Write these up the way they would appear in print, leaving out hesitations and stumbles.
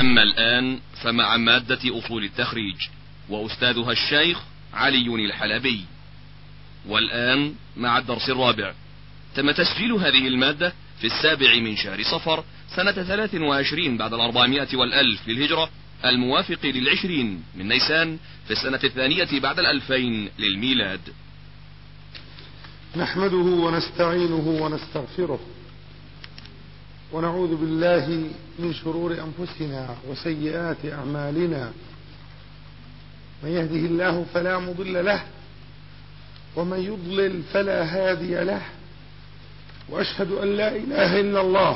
أما الآن فمع مادة أصول التخريج وأستاذها الشيخ علي الحلبي. والآن مع الدرس الرابع. تم تسجيل هذه المادة في 7 من شهر صفر سنة 23 بعد 400 والألف للهجرة، الموافق 20 من نيسان في السنة 2 بعد 2000 للميلاد. نحمده ونستعينه ونستغفره ونعوذ بالله من شرور أنفسنا وسيئات أعمالنا، من يهده الله فلا مضل له ومن يضلل فلا هادي له، وأشهد أن لا إله إلا الله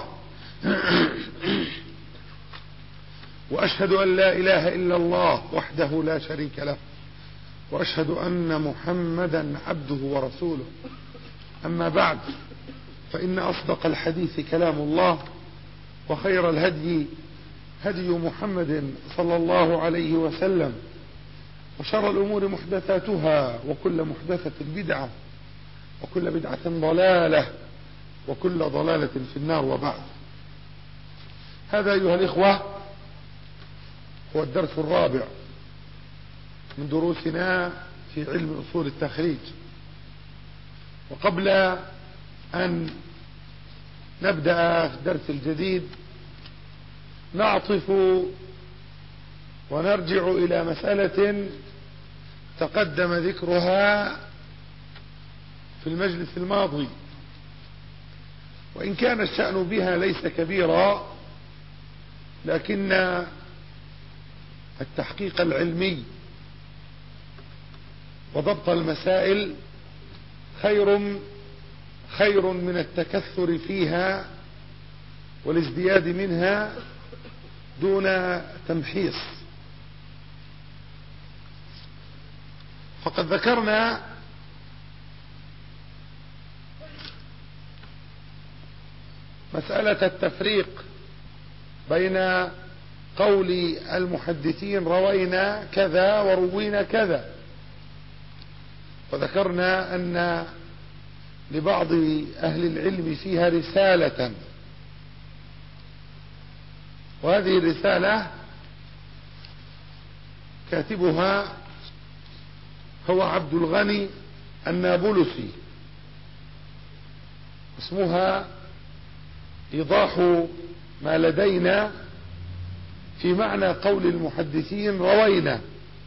وأشهد أن لا إله إلا الله وحده لا شريك له، وأشهد أن محمدا عبده ورسوله. أما بعد، فإن أصدق الحديث كلام الله، وخير الهدي هدي محمد صلى الله عليه وسلم، وشر الأمور محدثاتها، وكل محدثة بدعة، وكل بدعة ضلالة، وكل ضلالة في النار. وبعد، هذا أيها الإخوة هو الدرس الرابع من دروسنا في علم أصول التخريج. وقبل أن نبدأ الدرس الجديد نعطف ونرجع إلى مسألة تقدم ذكرها في المجلس الماضي، وإن كان الشأن بها ليس كبيرا، لكن التحقيق العلمي وضبط المسائل خير من التكثر فيها والازدياد منها دون تمحيص. فقد ذكرنا مسألة التفريق بين قول المحدثين روينا كذا وروينا كذا، وذكرنا أن لبعض أهل العلم فيها رسالة، وهذه الرسالة كاتبها هو عبد الغني النابلسي، اسمها إيضاح ما لدينا في معنى قول المحدثين روينا،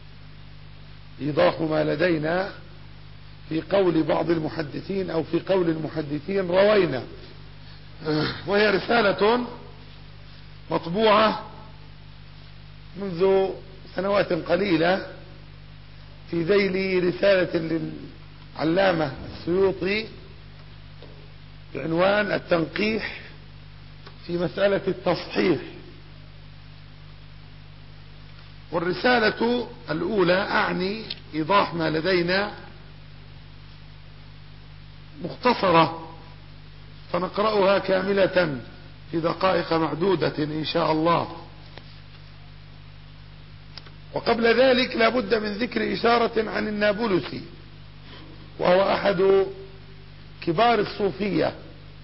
إيضاح ما لدينا في قول بعض المحدثين أو في قول المحدثين روينا. وهي رسالة مطبوعة منذ سنوات قليلة في ذيل رسالة للعلامة السيوطي بعنوان التنقيح في مسألة التصحيح. والرسالة الأولى أعني إيضاح ما لدينا مختصرة، فنقرأها كاملة في دقائق معدودة إن شاء الله. وقبل ذلك لا بد من ذكر إشارة عن النابلسي، وهو أحد كبار الصوفية،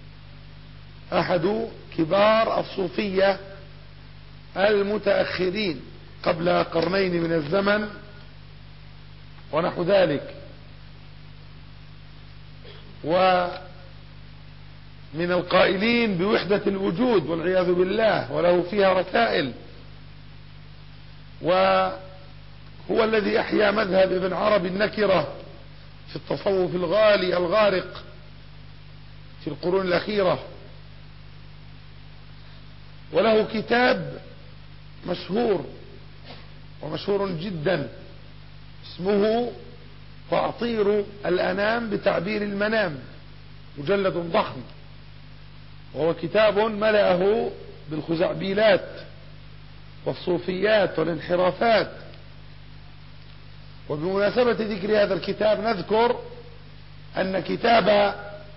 أحد كبار الصوفية المتأخرين قبل قرنين من الزمن ونحو ذلك، ومن القائلين بوحدة الوجود والعياذ بالله، وله فيها رسائل، وهو الذي أحيا مذهب ابن عربي النكرة في التصوف الغالي الغارق في القرون الأخيرة. وله كتاب مشهور ومشهور جدا اسمه تعطير الأنام بتعبير المنام، مجلد ضخم، وهو كتاب ملأه بالخزعبيلات والصوفيات والانحرافات. وبمناسبة ذكر هذا الكتاب نذكر أن كتاب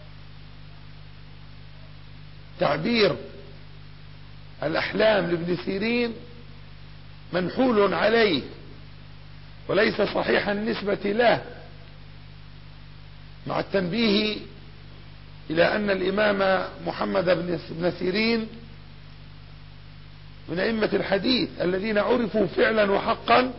تعبير الأحلام لابن سيرين منحول عليه وليس صحيح النسبة له، مع التنبيه إلى أن الإمام محمد بن سيرين من أئمة الحديث الذين عرفوا فعلا وحقا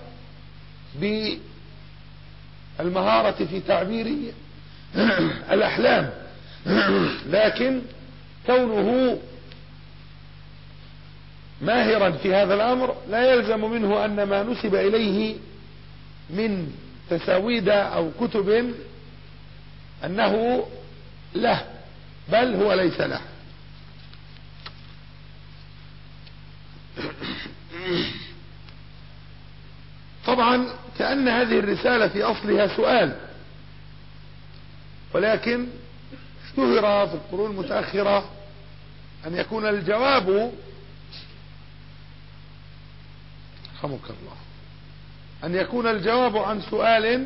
بالمهارة في تعبير الأحلام، لكن كونه ماهرا في هذا الأمر لا يلزم منه أن ما نسب إليه من تساويد أو كتب أنه له، بل هو ليس له. طبعا كأن هذه الرسالة في أصلها سؤال، ولكن اشتهر في القرون المتأخرة أن يكون الجواب رحمك الله أن يكون الجواب عن سؤال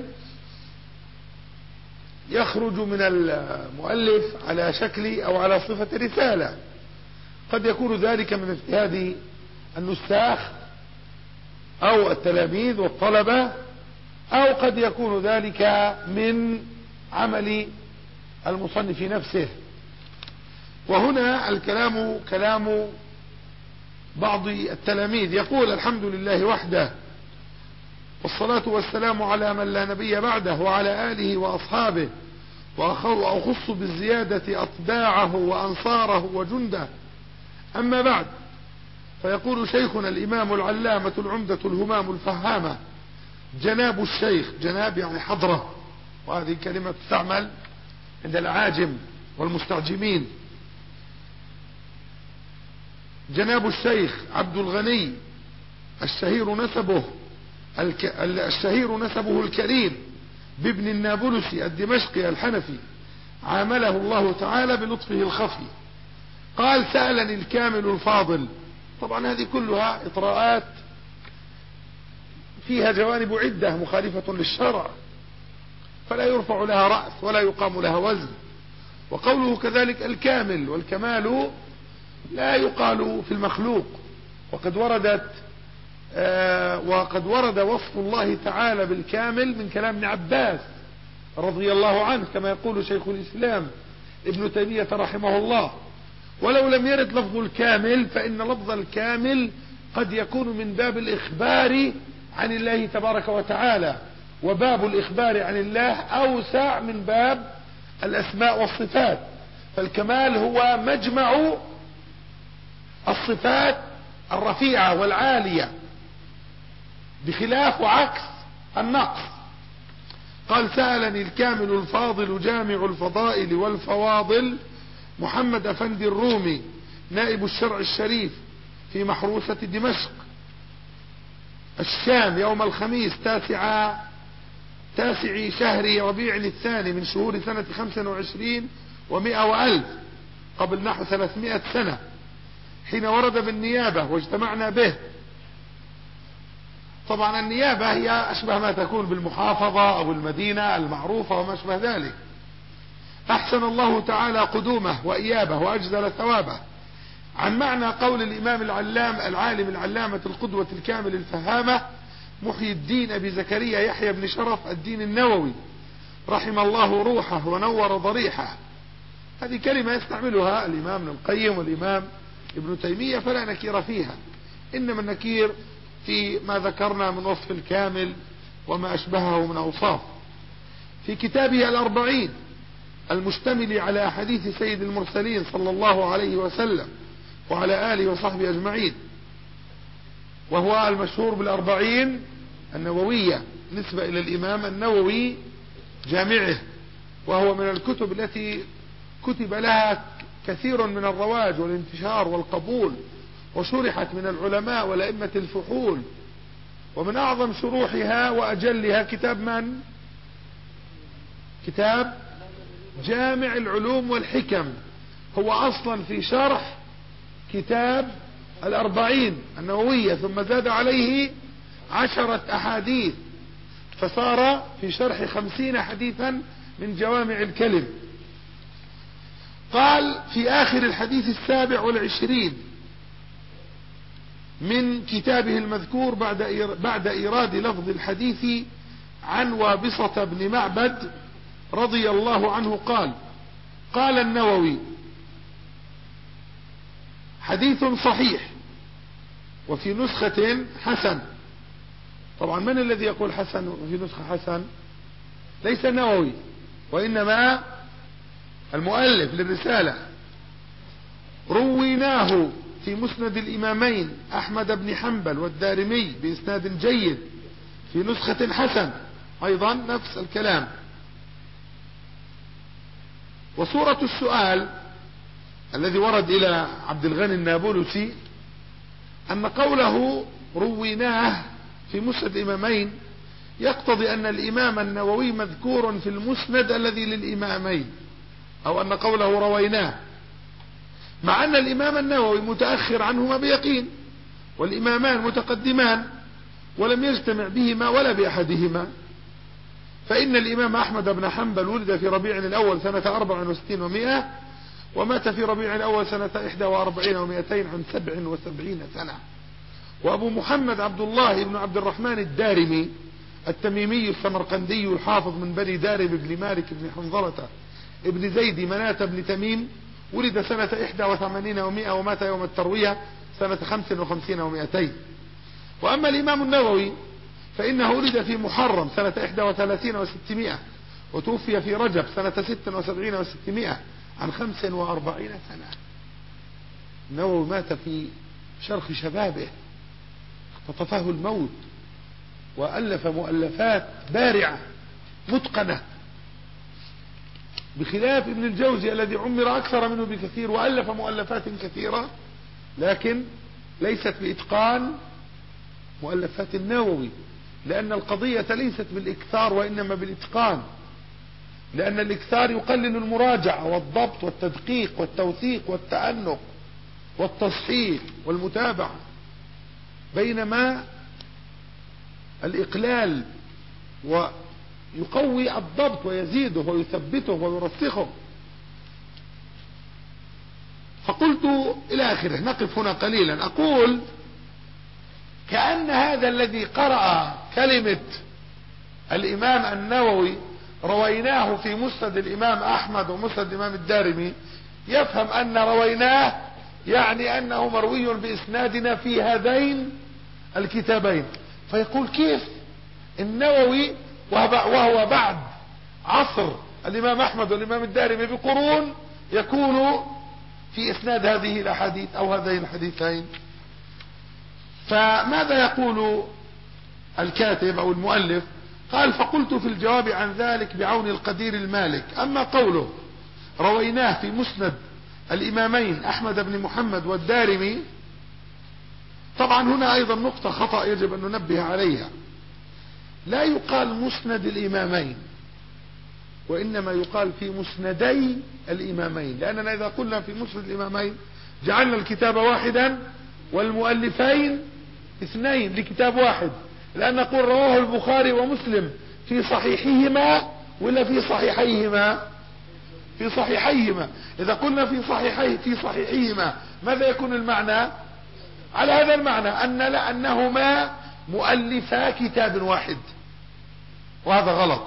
يخرج من المؤلف على شكل أو على صفة رسالة. قد يكون ذلك من اجتهاد النساخ أو التلاميذ والطلبة، أو قد يكون ذلك من عمل المصنف نفسه. وهنا الكلام كلام بعض التلاميذ، يقول: الحمد لله وحده، والصلاة والسلام على من لا نبي بعده، وعلى آله وأصحابه، وأخص بالزيادة أطباعه وأنصاره وجنده. أما بعد، فيقول شيخنا الإمام العلامة العمدة الهمام الفهامة جناب الشيخ، جناب يعني حضرة، وهذه كلمة تستعمل عند العاجم والمستعجمين. جناب الشيخ عبد الغني الشهير نسبه الكريم بابن النابلسي الدمشقي الحنفي، عامله الله تعالى بلطفه الخفي. قال: سألني الكامل الفاضل. طبعا هذه كلها إطراءات فيها جوانب عدة مخالفة للشرع، فلا يرفع لها رأس ولا يقام لها وزن. وقوله كذلك الكامل، والكمال لا يقال في المخلوق، وقد ورد وصف الله تعالى بالكامل من كلام ابن عباس رضي الله عنه، كما يقول شيخ الإسلام ابن تيمية رحمه الله. ولو لم يرد لفظ الكامل، فإن لفظ الكامل قد يكون من باب الإخبار عن الله تبارك وتعالى، وباب الإخبار عن الله أوسع من باب الأسماء والصفات. فالكمال هو مجمع الصفات الرفيعة والعالية، بخلاف وعكس النقص. قال: سألني الكامل الفاضل جامع الفضائل والفواضل محمد أفندي الرومي، نائب الشرع الشريف في محروسة دمشق الشام، يوم الخميس 9 شهر ربيع الثاني من شهور سنة 25 و100 وألف، قبل نحو 300 سنة، حين ورد بالنيابة واجتمعنا به. طبعا النيابة هي أشبه ما تكون بالمحافظة أو المدينة المعروفة وما أشبه ذلك. أحسن الله تعالى قدومه وإيابه وأجزل ثوابه. عن معنى قول الإمام العالم العلامة القدوة الكامل الفهامة محي الدين أبي زكريا يحيى بن شرف الدين النووي، رحم الله روحه ونور ضريحه. هذه كلمة يستعملها الإمام ابن القيم والإمام ابن تيمية، فلا نكير فيها، إنما النكير في ما ذكرنا من وصف الكامل وما أشبهه من أوصاف. في كتابه الأربعين المشتمل على حديث سيد المرسلين صلى الله عليه وسلم وعلى آله وصحبه أجمعين، وهو المشهور بالأربعين النووية نسبة إلى الإمام النووي جامعه، وهو من الكتب التي كتب لها كثير من الرواج والانتشار والقبول، وشرحت من العلماء والأئمة الفحول. ومن أعظم شروحها وأجلها كتاب جامع العلوم والحكم، هو أصلا في شرح كتاب الأربعين النووية، ثم زاد عليه 10 أحاديث، فصار في شرح 50 حديثا من جوامع الكلم. قال: في آخر الحديث 27 من كتابه المذكور بعد إيراد لفظ الحديث عن وابصة بن معبد رضي الله عنه قال: قال النووي: حديث صحيح وفي نسخة حسن. طبعا من الذي يقول حسن وفي نسخة حسن؟ ليس النووي، وإنما المؤلف للرسالة. رويناه في مسند الإمامين أحمد بن حنبل والدارمي بإسناد جيد في نسخة حسن، أيضا نفس الكلام. وصورة السؤال الذي ورد إلى عبد الغني النابلسي أن قوله رويناه في مسند الإمامين يقتضي أن الإمام النووي مذكور في المسند الذي للإمامين، أو أن قوله رويناه، مع أن الإمام النووي متأخر عنهما بيقين، والإمامان متقدمان ولم يجتمع بهما ولا بأحدهما. فإن الإمام أحمد بن حنبل ولد في ربيع الأول سنة 64 و100، ومات في ربيع الأول سنة 41 و200 عن 77 سنة. وأبو محمد عبد الله بن عبد الرحمن الدارمي التميمي السمرقندي الحافظ من بني دارم بن مالك بن حنظلة ابن زيد مناة بن تميم ولد سنة 81 و100 ومات يوم التروية سنة 55 و200. وأما الإمام النووي فإنه ولد في محرم سنة 31 و600 وتوفي في رجب سنة 76 و600 عن 45 سنة. النووي مات في شرخ شبابه، اختطفه الموت، وألف مؤلفات بارعة متقنة، بخلاف ابن الجوزي الذي عمر أكثر منه بكثير وألف مؤلفات كثيرة لكن ليست بإتقان مؤلفات النووي، لأن القضية ليست بالإكثار وإنما بالإتقان، لأن الإكثار يقلل المراجعة والضبط والتدقيق والتوثيق والتأنق والتصحيح والمتابعة، بينما الإقلال ويقوي الضبط ويزيده ويثبته ويرسخه. فقلت إلى آخره. نقف هنا قليلا. أقول كأن هذا الذي قرأ كلمة الإمام النووي رويناه في مسند الإمام أحمد ومسند الإمام الدارمي يفهم أن رويناه يعني أنه مروي بإسنادنا في هذين الكتابين، فيقول كيف النووي وهو بعد عصر الإمام أحمد والإمام الدارمي بقرون يكون في إسناد هذه الأحاديث أو هذين الحديثين؟ فماذا يقول الكاتب أو المؤلف؟ قال: فقلت في الجواب عن ذلك بعون القدير المالك: أما قوله رويناه في مسند الإمامين أحمد بن محمد والدارمي، طبعا هنا أيضا نقطة خطأ يجب أن ننبه عليها. لا يقال مسند الإمامين، وإنما يقال في مسندي الإمامين، لأننا إذا قلنا في مسند الإمامين جعلنا الكتاب واحدا والمؤلفين اثنين لكتاب واحد، لأن نقول رواه البخاري ومسلم في صحيحهما ولا في صحيحيهما؟ في صحيحيهما. إذا قلنا في صحيحيهما ماذا يكون المعنى؟ على هذا المعنى أنهما مؤلفا كتاب واحد، وهذا غلط.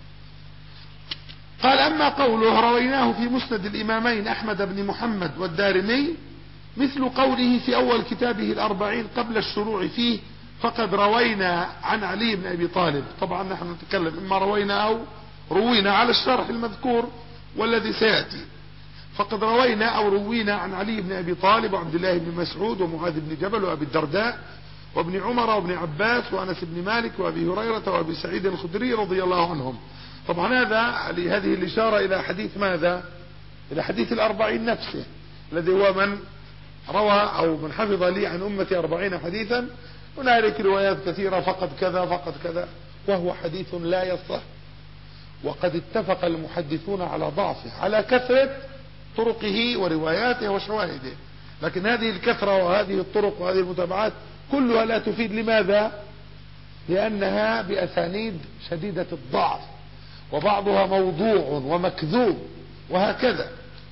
قال: أما قوله رويناه في مسند الإمامين أحمد بن محمد والدارمي مثل قوله في أول كتابه الأربعين قبل الشروع فيه: فقد روينا عن علي بن أبي طالب. طبعا نحن نتكلم إما روينا أو روينا على الشرح المذكور والذي سيأتي. فقد روينا أو روينا عن علي بن أبي طالب وعبد الله بن مسعود ومعاذ بن جبل وأبي الدرداء وابن عمر وابن عباس وأنس بن مالك وأبي هريرة وأبي سعيد الخدري رضي الله عنهم. طبعا هذه الإشارة إلى حديث ماذا؟ إلى حديث الأربعين نفسه، الذي هو من روى أو من حفظ لي عن أمتي 40 حديثا. هنالك روايات كثيرة فقد كذا فقد كذا، وهو حديث لا يصح، وقد اتفق المحدثون على ضعفه على كثرة طرقه ورواياته وشواهده، لكن هذه الكثرة وهذه الطرق وهذه المتابعات كلها لا تفيد. لماذا؟ لأنها بأسانيد شديدة الضعف، وبعضها موضوع ومكذوب وهكذا.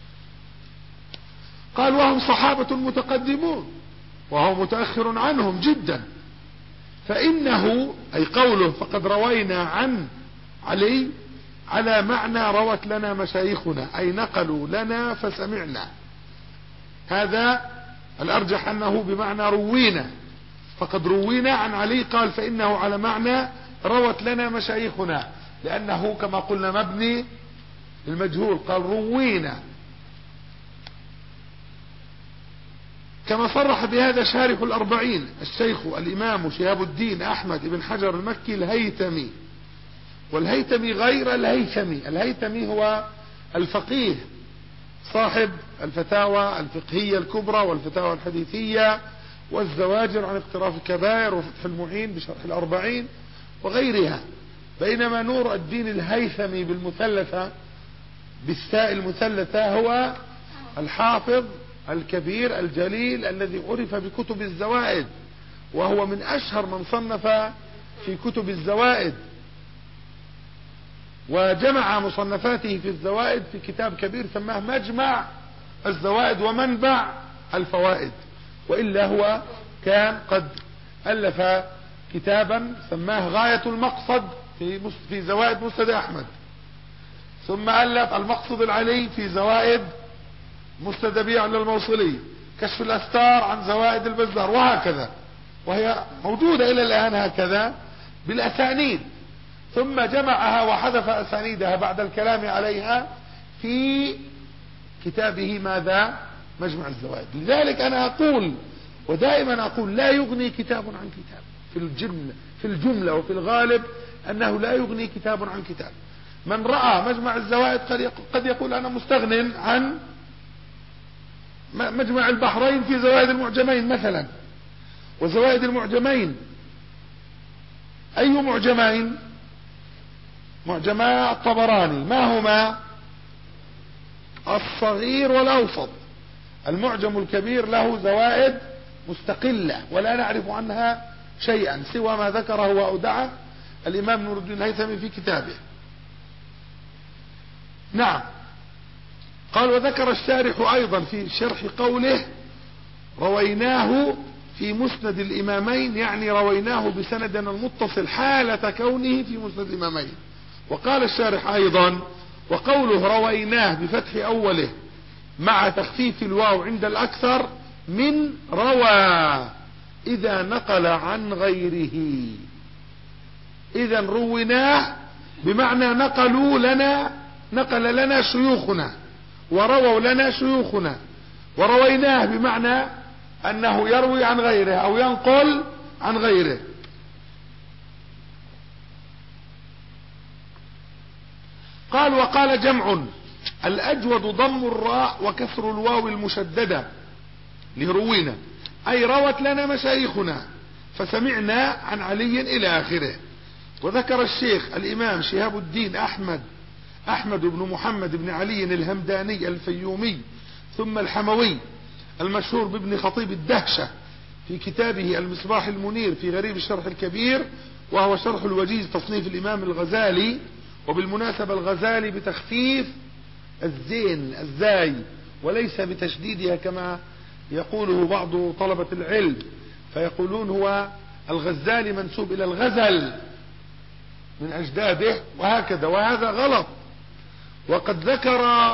قال: وهم صحابة متقدمون وهو متأخر عنهم جدا، فإنه أي قوله فقد روينا عن علي على معنى روت لنا مشايخنا، أي نقلوا لنا فسمعنا. هذا الأرجح أنه بمعنى روينا، فقد روينا عن علي قال فإنه على معنى روت لنا مشايخنا، لأنه كما قلنا مبني المجهول، قال روينا. كما صرح بهذا شارح الأربعين الشيخ الإمام شهاب الدين أحمد بن حجر المكي الهيثمي. والهيثمي غير الهيثمي، الهيثمي هو الفقيه صاحب الفتاوى الفقهية الكبرى والفتاوى الحديثية والزواجر عن اقتراف الكبائر وفتح المعين بشرح الأربعين وغيرها. بينما نور الدين الهيثمي بالمثلثة بالساء المثلثة هو الحافظ الكبير الجليل الذي عرف بكتب الزوائد، وهو من أشهر من صنف في كتب الزوائد، وجمع مصنفاته في الزوائد في كتاب كبير سماه مجمع الزوائد ومنبع الفوائد. وإلا هو كان قد ألف كتابا سماه غاية المقصد في زوائد مسند أحمد، ثم ألف المقصد العلي في زوائد مسند أبي يعلى الموصلي، كشف الأستار عن زوائد البزار، وهكذا، وهي موجودة إلى الآن هكذا بالأسانيد. ثم جمعها وحذف أسانيدها بعد الكلام عليها في كتابه ماذا؟ مجمع الزوائد. لذلك أنا أقول ودائما أقول لا يغني كتاب عن كتاب في الجملة وفي الغالب أنه لا يغني كتاب عن كتاب. من رأى مجمع الزوائد قد يقول أنا مستغن عن مجمع البحرين في زوائد المعجمين مثلا. وزوائد المعجمين أي معجمين؟ معجما الطبراني، ما هما؟ الصغير والأوسط. المعجم الكبير له زوائد مستقلة ولا نعرف عنها شيئا سوى ما ذكره وأودعه الإمام نور الدين الهيثمي في كتابه. نعم. قال وذكر الشارح أيضا في شرح قوله رويناه في مسند الإمامين، يعني رويناه بسندنا المتصل حالة كونه في مسند الإمامين. وقال الشارح أيضا وقوله رويناه بفتح أوله مع تخفيف الواو عند الأكثر من روى إذا نقل عن غيره. إذا رويناه بمعنى نقل لنا شيوخنا ورووا لنا شيوخنا، ورويناه بمعنى أنه يروي عن غيره أو ينقل عن غيره. قال وقال جمع الأجود ضم الراء وكسر الواو المشددة لروينا، أي روت لنا مشايخنا فسمعنا عن علي إلى آخره. وذكر الشيخ الإمام شهاب الدين أحمد بن محمد بن علي الهمداني الفيومي ثم الحموي المشهور بابن خطيب الدهشة في كتابه المصباح المنير في غريب الشرح الكبير، وهو شرح الوجيز تصنيف الإمام الغزالي. وبالمناسبة الغزالي بتخفيف الزين الزاي وليس بتشديدها كما يقوله بعض طلبة العلم، فيقولون هو الغزالي منسوب إلى الغزل من أجداده وهكذا، وهذا غلط. وقد ذكر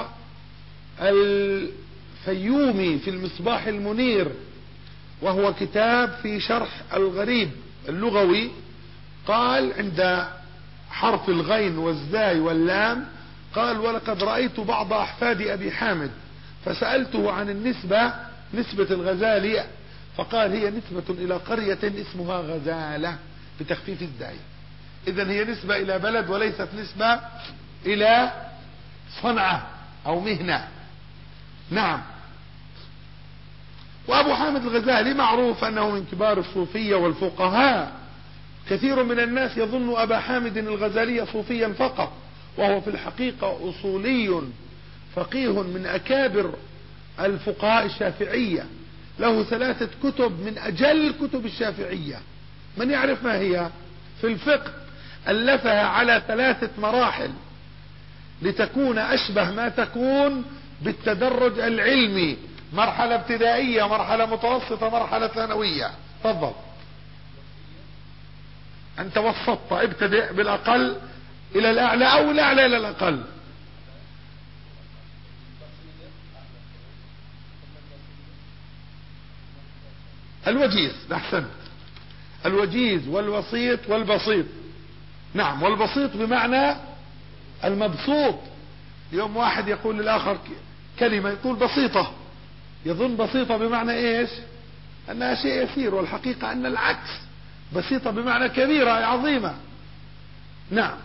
الفيومي في المصباح المنير وهو كتاب في شرح الغريب اللغوي، قال عند حرف الغين والزاي واللام قال ولقد رأيت بعض أحفاد أبي حامد فسألته عن نسبة الغزالي فقال هي نسبة إلى قرية اسمها غزالة بتخفيف الزاي. إذن هي نسبة إلى بلد وليست نسبة إلى صنعة أو مهنة. نعم. وأبو حامد الغزالي معروف أنه من كبار الصوفية والفقهاء. كثير من الناس يظن أبا حامد الغزالي صوفيا فقط، وهو في الحقيقة أصولي فقيه من أكابر الفقهاء الشافعية، له 3 كتب من أجل كتب الشافعية. من يعرف ما هي؟ في الفقه ألفها على 3 مراحل لتكون أشبه ما تكون بالتدرج العلمي، مرحلة ابتدائية، مرحلة متوسطة، مرحلة ثانوية. تفضل. أنت وسطت، ابتدئ بالأقل إلى الأعلى أو الأعلى إلى الأقل. الوجيز أحسن. الوجيز والوسيط والبسيط. نعم، والبسيط بمعنى المبسوط. يوم واحد يقول للآخر كلمة يقول بسيطة، يظن بسيطة بمعنى ايش؟ انها شيء يسير، والحقيقة ان العكس، بسيطة بمعنى كبيرة عظيمة. نعم.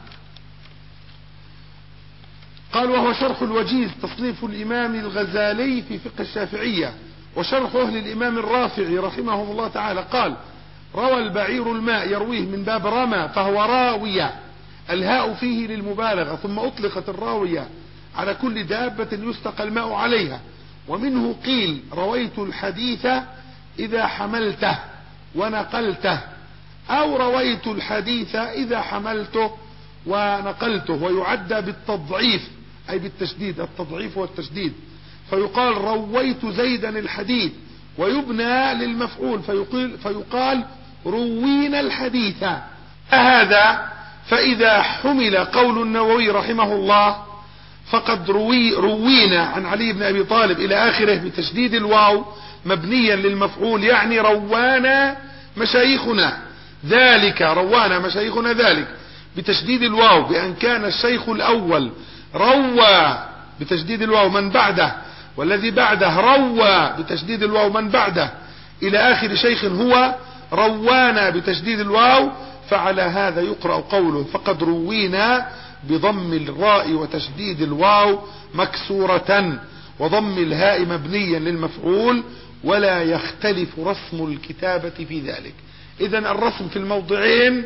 قال وهو شرح الوجيز تصنيف الإمام الغزالي في فقه الشافعية، وشرحه للإمام الرافعي رحمه الله تعالى. قال روى البعير الماء، يرويه من باب رمى فهو راوية، الهاء فيه للمبالغة، ثم أطلقت الراوية على كل دابة يستقى الماء عليها. ومنه قيل رويت الحديث إذا حملته ونقلته، أو رويت الحديث إذا حملته ونقلته. ويعدى بالتضعيف أي بالتشديد، التضعيف والتشديد، فيقال رويت زيدا الحديث، ويبنى للمفعول فيقال روينا الحديث. هذا فإذا حمل قول النووي رحمه الله فقد روينا عن علي بن أبي طالب إلى آخره بتشديد الواو مبنيا للمفعول، يعني روانا مشايخنا ذلك، روانا مشايخنا ذلك بتشديد الواو، بأن كان الشيخ الأول روى بتشديد الواو من بعده، والذي بعده روى بتشديد الواو من بعده، إلى آخر شيخ هو روانا بتشديد الواو. فعلى هذا يقرأ قوله فقد روينا بضم الراء وتشديد الواو مكسورة، وضم الهاء مبنيا للمفعول، ولا يختلف رسم الكتابة في ذلك. إذن الرسم في الموضعين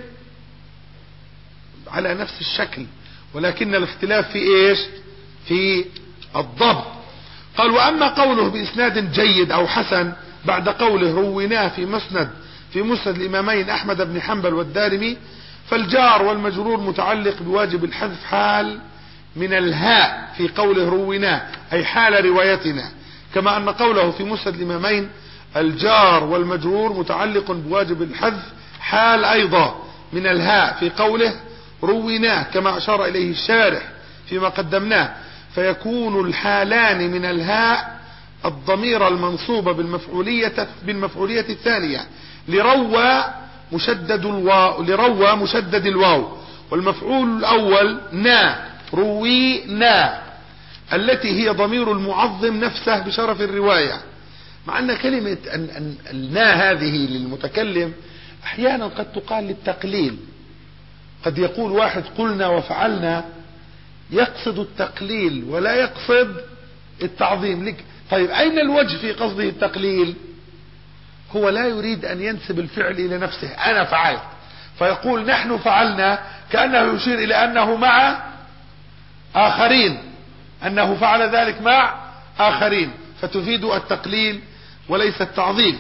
على نفس الشكل، ولكن الاختلاف في ايش؟ في الضبط. قال وأما قوله بإسناد جيد أو حسن بعد قوله رويناه في مسند الإمامين أحمد بن حنبل والدارمي، فالجار والمجرور متعلق بواجب الحذف حال من الهاء في قوله رويناه، أي حال روايتنا، كما أن قوله في مسند الإمامين الجار والمجرور متعلق بواجب الحذف حال أيضا من الهاء في قوله رويناه، كما أشار إليه الشارح فيما قدمناه. فيكون الحالان من الهاء الضمير المنصوب بالمفعولية الثانية لروى مشدد الواو، والمفعول الأول نا روينا التي هي ضمير المعظم نفسه بشرف الرواية. مع أن كلمة النا هذه للمتكلم أحيانا قد تقال للتقليل، قد يقول واحد قلنا وفعلنا يقصد التقليل ولا يقصد التعظيم لك. طيب أين الوجه في قصده التقليل؟ هو لا يريد أن ينسب الفعل إلى نفسه، أنا فعلت، فيقول نحن فعلنا، كأنه يشير إلى أنه مع آخرين، أنه فعل ذلك مع آخرين، فتفيد التقليل وليس التعظيم.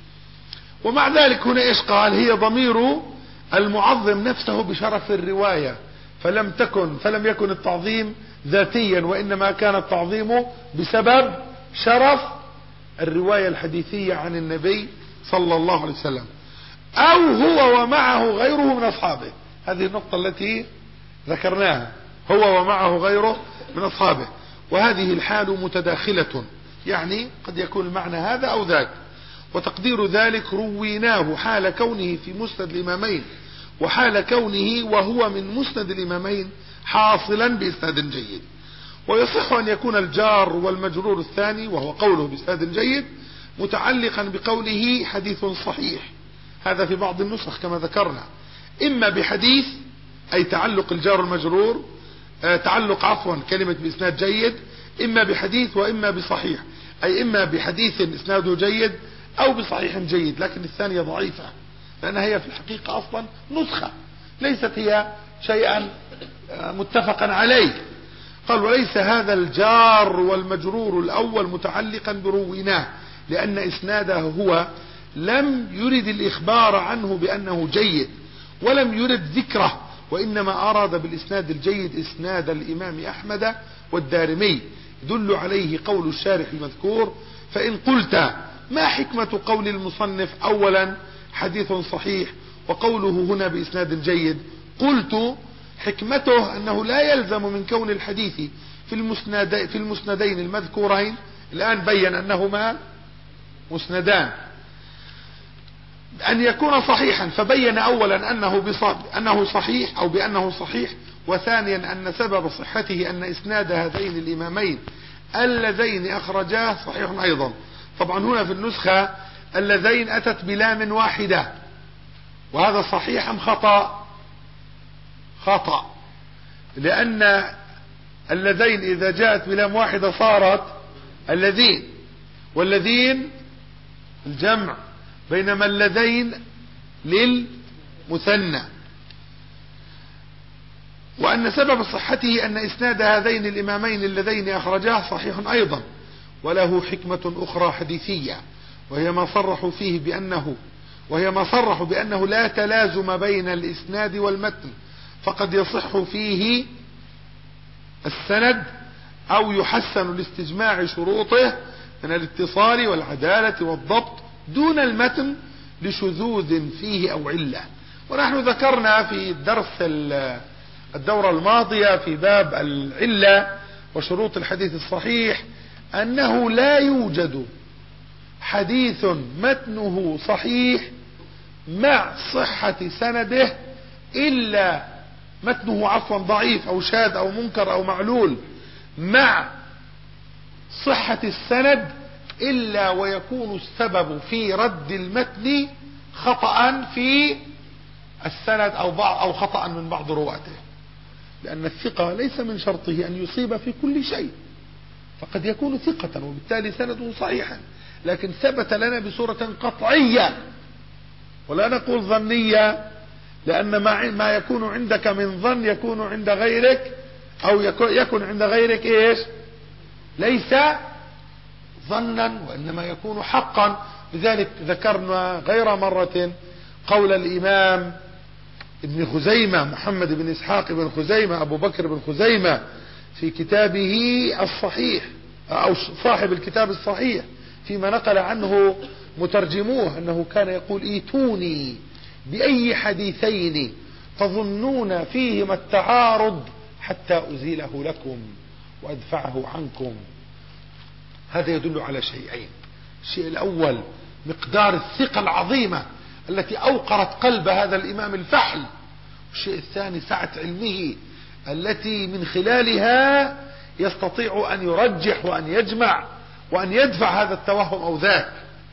ومع ذلك هنا إيش قال؟ هي ضمير المعظم نفسه بشرف الرواية، فلم يكن التعظيم ذاتيا، وإنما كان التعظيم بسبب شرف الرواية الحديثية عن النبي صلى الله عليه وسلم، أو هو ومعه غيره من أصحابه. هذه النقطة التي ذكرناها، هو ومعه غيره من أصحابه، وهذه الحال متداخلة، يعني قد يكون المعنى هذا أو ذاك. وتقدير ذلك رويناه حال كونه في مسند الإمامين، وحال كونه وهو من مسند الإمامين حاصلا بإسناد جيد. ويصح أن يكون الجار والمجرور الثاني وهو قوله بإسناد جيد متعلقا بقوله حديث صحيح، هذا في بعض النسخ كما ذكرنا، إما بحديث أي تعلق الجار المجرور كلمة بإسناد جيد، إما بحديث وإما بصحيح، أي إما بحديث إسناده جيد أو بصحيح جيد، لكن الثانية ضعيفة لأنها هي في الحقيقة أصلا نسخة، ليست هي شيئا متفقا عليه. قال وليس هذا الجار والمجرور الأول متعلقا برويناه، لأن إسناده هو لم يرد الإخبار عنه بأنه جيد، ولم يرد ذكره، وإنما أراد بالإسناد الجيد إسناد الإمام أحمد والدارمي، يدل عليه قول الشارح المذكور. فإن قلت ما حكمة قول المصنف أولا حديث صحيح وقوله هنا بإسناد جيد؟ قلت حكمته أنه لا يلزم من كون الحديث في المسندين المذكورين، الآن بين أنهما مسندان، أن يكون صحيحا، فبين أولا أنه صحيح أو بأنه صحيح، وثانيا أن سبب صحته أن إسناد هذين الإمامين اللذين أخرجاه صحيح أيضا. طبعا هنا في النسخة اللذين أتت بلام واحدة، وهذا صحيح أم خطأ؟ خطأ، لأن اللذين إذا جاءت بلام واحدة صارت الذين، والذين الجمع، بينما اللذين للمثنى. وأن سبب صحته أن إسناد هذين الإمامين اللذين أخرجاه صحيح أيضا، وله حكمة أخرى حديثية، وهي ما صرحوا بأنه لا تلازم بين الإسناد والمتن، فقد يصح فيه السند أو يحسن لاستجماع شروطه من الاتصال والعدالة والضبط دون المتن لشذوذ فيه أو علة. ونحن ذكرنا في الدورة الماضية في باب العلة وشروط الحديث الصحيح أنه لا يوجد حديث متنه صحيح مع صحة سنده إلا متنه عفوا ضعيف أو شاذ أو منكر أو معلول مع صحة السند، إلا ويكون السبب في رد المتن خطأ في السند أو خطأ من بعض رواته، لأن الثقة ليس من شرطه أن يصيب في كل شيء، فقد يكون ثقة وبالتالي سنده صحيحا، لكن ثبت لنا بصورة قطعية ولا نقول ظنية، لأن ما يكون عندك من ظن يكون عند غيرك أو يكون عند غيرك إيش؟ ليس ظنا وإنما يكون حقا. لذلك ذكرنا غير مرة قول الإمام ابن خزيمة محمد بن إسحاق بن خزيمة أبو بكر بن خزيمة في كتابه الصحيح أو صاحب الكتاب الصحيح فيما نقل عنه مترجموه أنه كان يقول ايتوني بأي حديثين تظنون فيهما التعارض حتى أزيله لكم وأدفعه عنكم. هذا يدل على شيئين: الشيء الأول مقدار الثقة العظيمة التي أوقرت قلب هذا الإمام الفحل، والشيء الثاني سعة علمه التي من خلالها يستطيع أن يرجح وأن يجمع وأن يدفع هذا التوهم أو ذاك.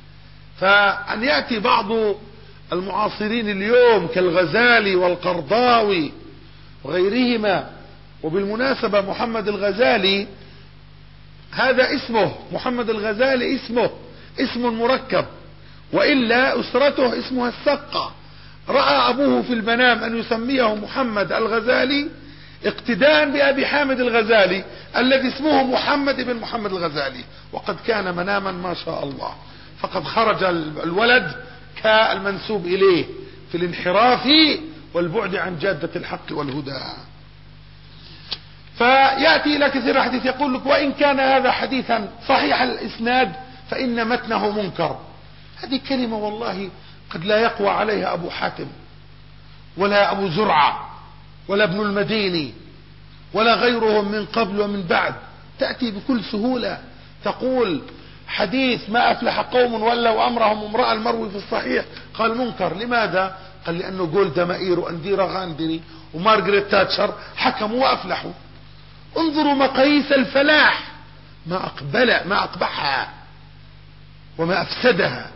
فأن يأتي بعض المعاصرين اليوم كالغزالي والقرضاوي وغيرهما، وبالمناسبة محمد الغزالي هذا اسمه، محمد الغزالي اسم مركب، وإلا أسرته اسمها السقة. رأى أبوه في المنام أن يسميه محمد الغزالي اقتداء بأبي حامد الغزالي الذي اسمه محمد بن محمد الغزالي، وقد كان مناما ما شاء الله، فقد خرج الولد كالمنسوب إليه في الانحراف والبعد عن جادة الحق والهدى. فيأتي إلى كثير الحديث يقول لك وإن كان هذا حديثا صحيح الإسناد فإن متنه منكر. هذه كلمة والله قد لا يقوى عليها أبو حاتم ولا أبو زرعة ولا ابن المديني ولا غيرهم من قبل ومن بعد. تأتي بكل سهولة تقول حديث ما أفلح قوم ولوا أمرهم امرأة المروي في الصحيح قال منكر. لماذا؟ قال لأنه جولدا مائير وأنديرا غاندري ومارغريت تاتشر حكموا وأفلحوا. انظروا مقاييس الفلاح، ما أقبحها وما أفسدها.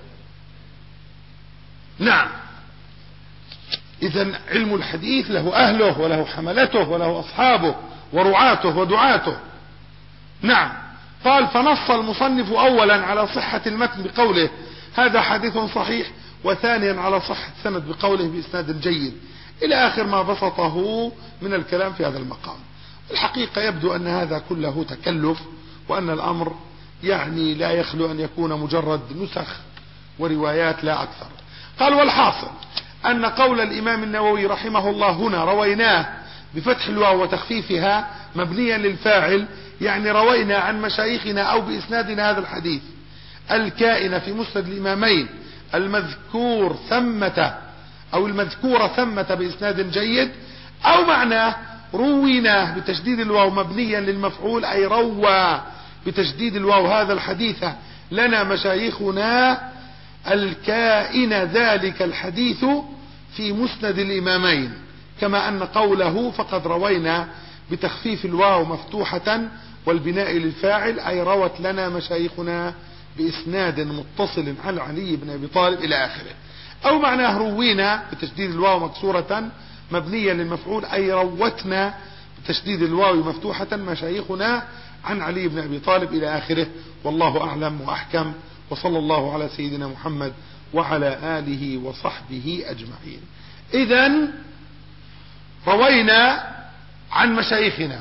نعم، إذن علم الحديث له أهله وله حملته وله أصحابه ورعاته ودعاته. نعم. قال فنص المصنف أولا على صحة المتن بقوله هذا حديث صحيح، وثانيا على صحة السند بقوله بإسناد جيد، إلى آخر ما بسطه من الكلام في هذا المقام. الحقيقة يبدو أن هذا كله تكلف، وأن الأمر يعني لا يخلو أن يكون مجرد نسخ وروايات لا أكثر. قال والحاصل أن قول الإمام النووي رحمه الله هنا رويناه بفتح الواو وتخفيفها مبنيا للفاعل، يعني روينا عن مشايخنا أو بإسنادنا هذا الحديث الكائن في مسند الإمامين المذكور ثمة أو المذكور ثمة بإسناد جيد، أو معناه رويناه بتشديد الواو مبنيا للمفعول، أي روى بتشديد الواو هذا الحديث لنا مشايخنا الكائن ذلك الحديث في مسند الإمامين، كما أن قوله فقد روينا بتخفيف الواو مفتوحة والبناء للفاعل أي روت لنا مشايخنا بإسناد متصل عن علي بن أبي طالب إلى آخره. أو معناه روينا بتشديد الواو مكسورة مبنية للمفعول أي روتنا بتشديد الواو مفتوحة مشايخنا عن علي بن أبي طالب إلى آخره. والله أعلم وأحكم، وصلى الله على سيدنا محمد وعلى آله وصحبه أجمعين. إذن روينا عن مشايخنا،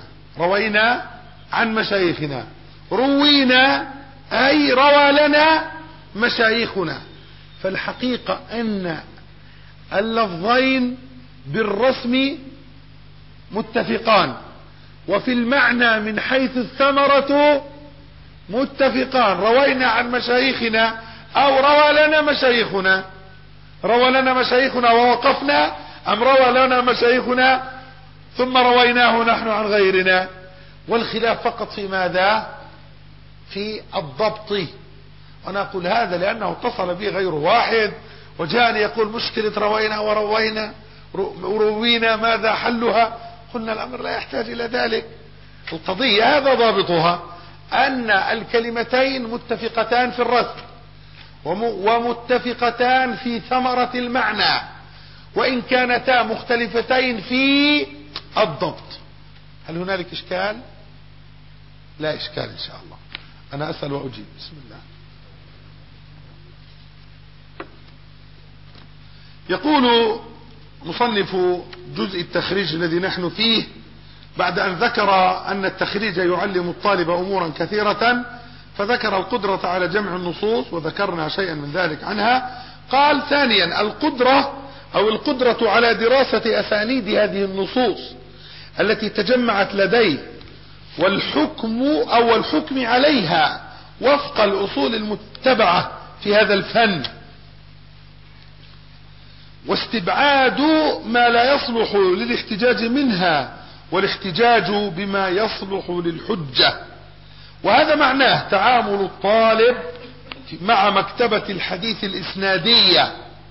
روينا أي روى لنا مشايخنا. فالحقيقة أن اللفظين بالرسم متفقان، وفي المعنى من حيث الثمرة متفقان. روينا عن مشايخنا أو روى لنا مشايخنا ووقفنا، أم روى لنا مشايخنا ثم رويناه نحن عن غيرنا. والخلاف فقط في ماذا؟ في الضبط. أنا أقول هذا لأنه اتصل بي غير واحد وجاءني يقول مشكلة روينا ماذا حلها؟ قلنا الأمر لا يحتاج إلى ذلك. القضية هذا ضابطها، أن الكلمتين متفقتان في الرسم ومتفقتان في ثمرة المعنى، وإن كانتا مختلفتين في الضبط. هل هنالك إشكال؟ لا إشكال إن شاء الله. أنا أسأل وأجيب. بسم الله. يقول مصنف جزء التخريج الذي نحن فيه بعد أن ذكر أن التخريج يعلم الطالب أمورا كثيرة، فذكر القدرة على جمع النصوص وذكرنا شيئا من ذلك عنها. قال ثانيا القدرة على دراسة أسانيد هذه النصوص التي تجمعت لديه والحكم عليها وفق الأصول المتبعة في هذا الفن، واستبعاد ما لا يصلح للاحتجاج منها والاحتجاج بما يصلح للحجة. وهذا معناه تعامل الطالب مع مكتبة الحديث الإسنادية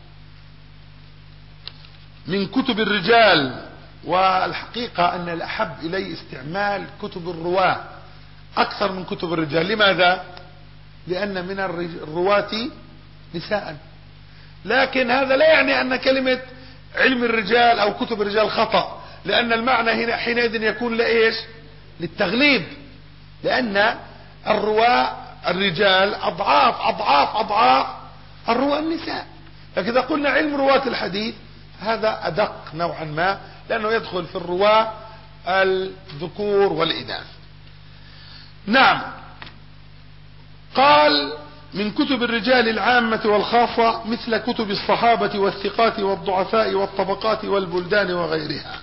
من كتب الرجال. والحقيقة أن الأحب إلي استعمال كتب الرواة أكثر من كتب الرجال. لماذا؟ لأن من الرواة نساء، لكن هذا لا يعني أن كلمة علم الرجال أو كتب الرجال خطأ، لأن المعنى هنا حينئذ يكون لإيش؟ للتغليب، لأن الرواة الرجال أضعاف الرواة النساء. لكن إذا قلنا علم رواة الحديث هذا أدق نوعا ما، لأنه يدخل في الرواة الذكور والإناث. نعم. قال من كتب الرجال العامة والخاصة مثل كتب الصحابة والثقات والضعفاء والطبقات والبلدان وغيرها.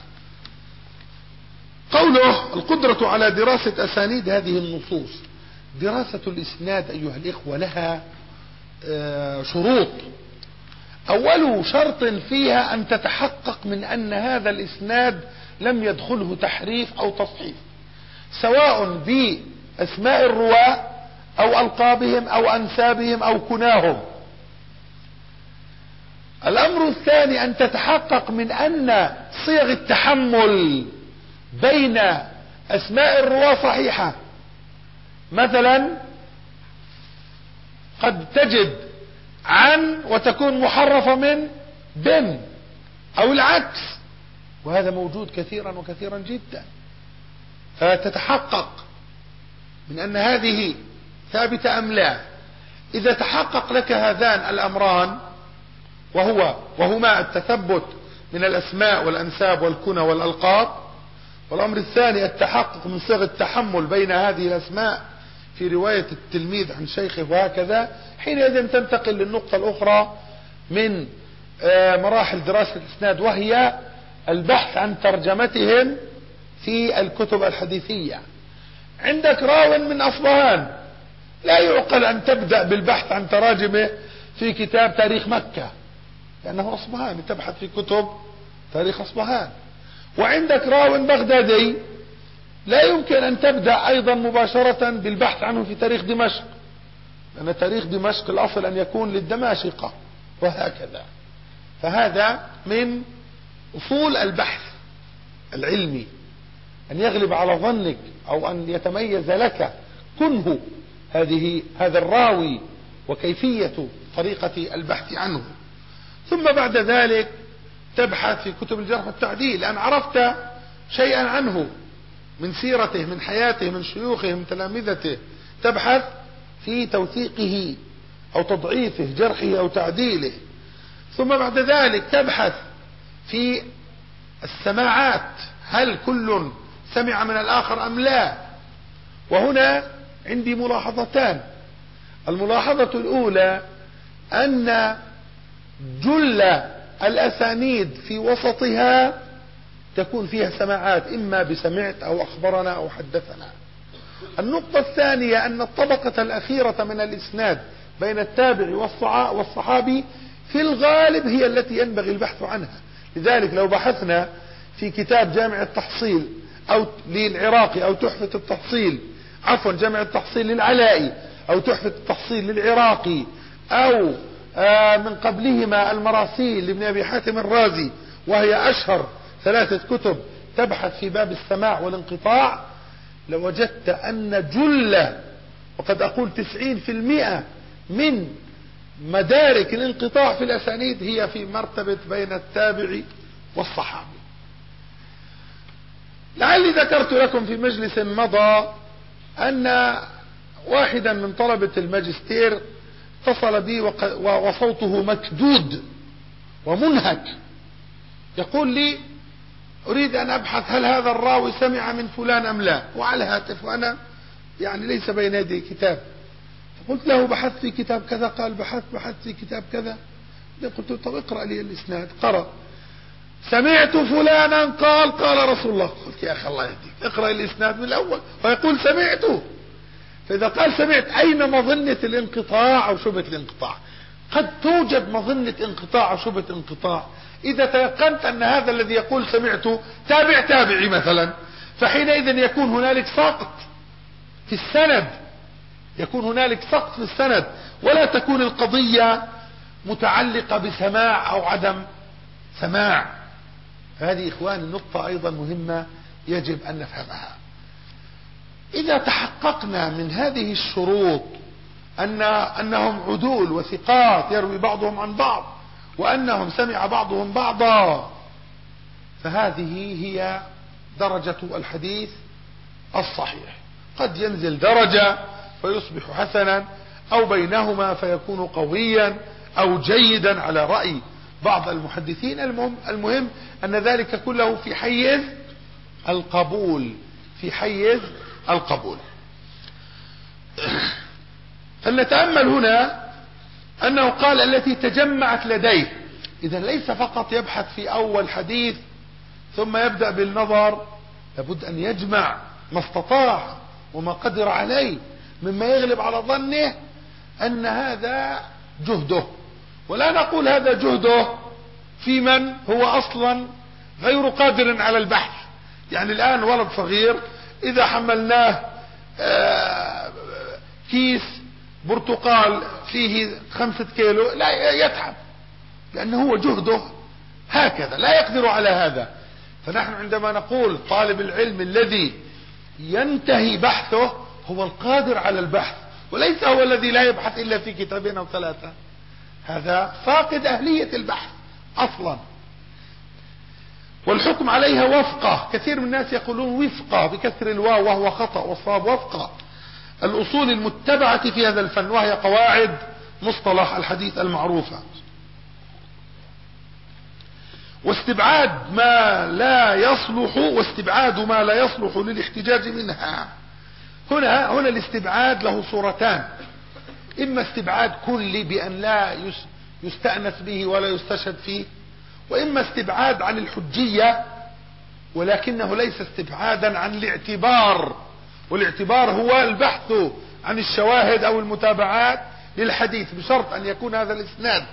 قوله القدرة على دراسة أسانيد هذه النصوص. دراسة الإسناد أيها الإخوة لها شروط. أول شرط فيها أن تتحقق من أن هذا الإسناد لم يدخله تحريف أو تصحيف، سواء بأسماء الرواة أو ألقابهم أو أنسابهم أو كناهم. الأمر الثاني أن تتحقق من أن صيغ التحمل بين أسماء الرواة صحيحة. مثلا قد تجد عن وتكون محرفة من بن أو العكس، وهذا موجود كثيرا جدا. فتتحقق من أن هذه ثابتة أم لا. إذا تحقق لك هذان الأمران وهما التثبت من الأسماء والأنساب والكنى والألقاب، والأمر الثاني التحقق من صيغ التحمل بين هذه الأسماء في رواية التلميذ عن شيخه وهكذا، حينئذ تنتقل للنقطة الأخرى من مراحل دراسة الإسناد، وهي البحث عن ترجمتهم في الكتب الحديثية. عندك راو من أصبهان، لا يعقل أن تبدأ بالبحث عن تراجمه في كتاب تاريخ مكة، لأنه أصبهاني، تبحث في كتب تاريخ أصبهان. وعندك راو بغدادي، لا يمكن أن تبدأ أيضا مباشرة بالبحث عنه في تاريخ دمشق، لأن تاريخ دمشق الأصل أن يكون للدماشقة وهكذا. فهذا من أصول البحث العلمي، أن يغلب على ظنك أو أن يتميز لك كنه هذا الراوي وكيفية طريقة البحث عنه. ثم بعد ذلك تبحث في كتب الجرح والتعديل، لأن عرفت شيئا عنه من سيرته، من حياته، من شيوخه، من تلامذته، تبحث في توثيقه أو تضعيفه، جرحه أو تعديله. ثم بعد ذلك تبحث في السماعات، هل كل سمع من الآخر أم لا. وهنا عندي ملاحظتان. الملاحظة الأولى أن جل الأسانيد في وسطها تكون فيها سماعات، إما بسمعت أو أخبرنا أو حدثنا. النقطة الثانية أن الطبقة الأخيرة من الإسناد بين التابع والصحابي في الغالب هي التي ينبغي البحث عنها. لذلك لو بحثنا في كتاب جامع التحصيل أو للعراقي أو تحفة التحصيل، عفوا جامع التحصيل للعلائي أو تحفة التحصيل للعراقي، أو من قبلهما المراسيل لابن أبي حاتم الرازي، وهي أشهر 3 كتب تبحث في باب السماع والانقطاع، لوجدت أن جل، وقد أقول 90% من مدارك الانقطاع في الأسانيد هي في مرتبة بين التابع والصحابي. لعلي ذكرت لكم في مجلس مضى أن واحدا من طلبة الماجستير اتصل بي وصوته مكدود ومنهك، يقول لي أريد أن أبحث هل هذا الراوي سمع من فلان أم لا، وعلى هاتف، وأنا يعني ليس بين يدي كتاب. فقلت له بحثت في كتاب كذا، قال بحثت في كتاب كذا. قلت له طب اقرأ لي الإسناد. قرأ: سمعت فلانا قال رسول الله. قلت يا أخي الله يهديك، اقرأ الإسناد من الأول. ويقول سمعته. فإذا قال سمعت، أين مظنة الانقطاع أو شبهة الانقطاع؟ قد توجد مظنة انقطاع أو شبهة انقطاع إذا تيقنت أن هذا الذي يقول سمعته تابعي مثلا، فحينئذ يكون هنالك سقط في السند، ولا تكون القضية متعلقة بسماع أو عدم سماع. هذه إخواني نقطة أيضا مهمة يجب أن نفهمها. إذا تحققنا من هذه الشروط أنهم عدول وثقات يروي بعضهم عن بعض، وأنهم سمع بعضهم بعضا، فهذه هي درجة الحديث الصحيح. قد ينزل درجة فيصبح حسنا، أو بينهما فيكون قويا أو جيدا على رأي بعض المحدثين. المهم أن ذلك كله في حيز القبول. فلنتأمل هنا أنه قال التي تجمعت لديه. إذا ليس فقط يبحث في أول حديث ثم يبدأ بالنظر، لابد أن يجمع ما استطاع وما قدر عليه مما يغلب على ظنه أن هذا جهده. ولا نقول هذا جهده في من هو أصلا غير قادر على البحث. يعني الآن ولد صغير إذا حملناه كيس برتقال فيه 5 كيلو لا يتعب، لأنه هو جهده هكذا لا يقدر على هذا. فنحن عندما نقول طالب العلم الذي ينتهي بحثه هو القادر على البحث، وليس هو الذي لا يبحث إلا في 2 أو 3، هذا فاقد أهلية البحث أصلا. والحكم عليها وفقه، كثير من الناس يقولون وفقه بكسر الواو وهو خطأ، والصواب وفقه. الأصول المتبعة في هذا الفن، وهي قواعد مصطلح الحديث المعروفة. واستبعاد ما لا يصلح للاحتجاج منها. هنا الاستبعاد له صورتان: إما استبعاد كلي بأن لا يستأنس به ولا يستشهد فيه، وإما استبعاد عن الحجية ولكنه ليس استبعادا عن الاعتبار. والاعتبار هو البحث عن الشواهد أو المتابعات للحديث، بشرط أن يكون هذا الإسناد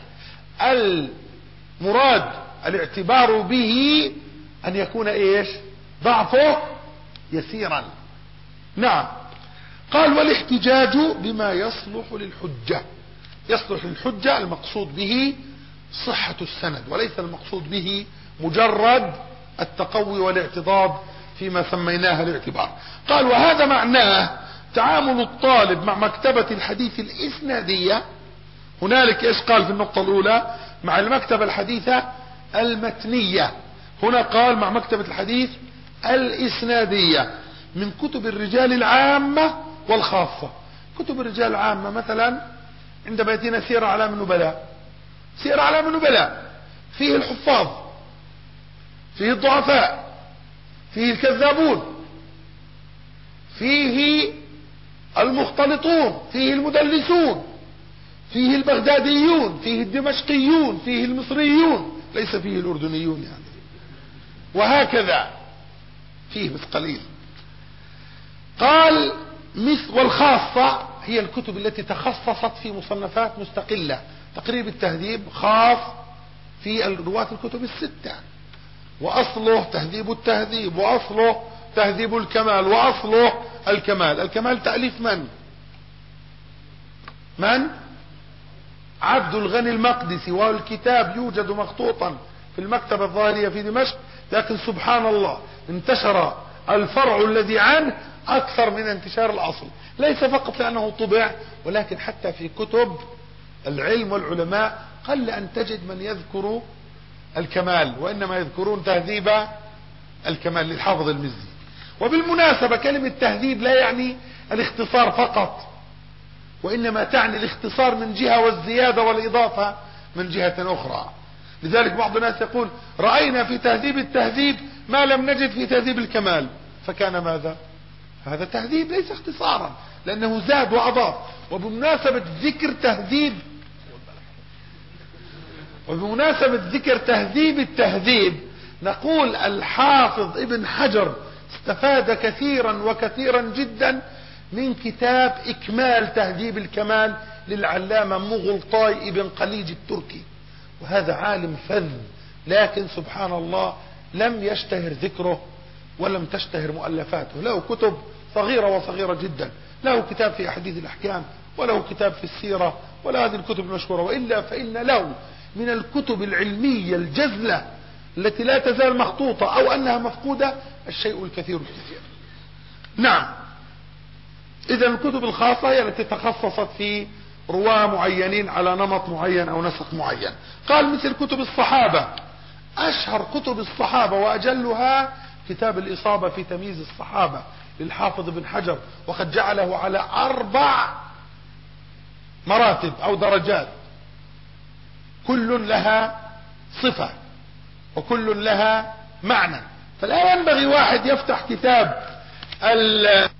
المراد الاعتبار به أن يكون ضعفه يسيرا. نعم. قال والاحتجاج بما يصلح للحجة. يصلح للحجة المقصود به صحة السند، وليس المقصود به مجرد التقوي والاعتضاد فيما سميناها الاعتبار. قال وهذا معناه تعامل الطالب مع مكتبة الحديث الإسنادية. هنالك ايش قال في النقطة الأولى؟ مع المكتبة الحديثة المتنية. هنا قال مع مكتبة الحديث الإسنادية من كتب الرجال العامة والخاصة. كتب الرجال العامة مثلا عندما يأتينا سير أعلام النبلاء، سير أعلام النبلاء فيه الحفاظ، فيه الضعفاء، فيه الكذابون، فيه المختلطون، فيه المدلسون، فيه البغداديون، فيه الدمشقيون، فيه المصريون، ليس فيه الأردنيون يعني، وهكذا فيه بس قليل. قال والخاصة هي الكتب التي تخصصت في مصنفات مستقلة. تقريب التهذيب خاص في رواة الكتب الستة، وأصله تهذيب التهذيب، وأصله تهذيب الكمال، وأصله الكمال. الكمال تأليف من؟ عبد الغني المقدسي، والكتاب يوجد مخطوطا في المكتبة الظاهرية في دمشق، لكن سبحان الله انتشر الفرع الذي عنه أكثر من انتشار الأصل، ليس فقط لأنه طبع، ولكن حتى في كتب العلم والعلماء قل أن تجد من يذكر الكمال، وإنما يذكرون تهذيب الكمال للحافظ المزي. وبالمناسبة كلمة تهذيب لا يعني الاختصار فقط، وإنما تعني الاختصار من جهة والزيادة والإضافة من جهة أخرى. لذلك بعض الناس يقول رأينا في تهذيب التهذيب ما لم نجد في تهذيب الكمال، فكان ماذا؟ هذا تهذيب ليس اختصارا، لأنه زاد وأضاف. وبمناسبة ذكر تهذيب التهذيب نقول الحافظ ابن حجر استفاد كثيرا وكثيرا جدا من كتاب إكمال تهذيب الكمال للعلامة مغلطاي ابن قليج التركي، وهذا عالم فذ، لكن سبحان الله لم يشتهر ذكره ولم تشتهر مؤلفاته. له كتب صغيرة وصغيرة جدا، له كتاب في أحاديث الأحكام، وله كتاب في السيرة، ولا هذه الكتب المشهورة، وإلا فإن له من الكتب العلمية الجزلة التي لا تزال مخطوطة أو أنها مفقودة الشيء الكثير الكثير. نعم، إذا الكتب الخاصة هي التي تخصصت في رواة معينين على نمط معين أو نسق معين. قال مثل كتب الصحابة. أشهر كتب الصحابة وأجلها كتاب الإصابة في تمييز الصحابة للحافظ ابن حجر، وقد جعله على 4 مراتب أو درجات، كل لها صفة وكل لها معنى. فلا ينبغي واحد يفتح كتاب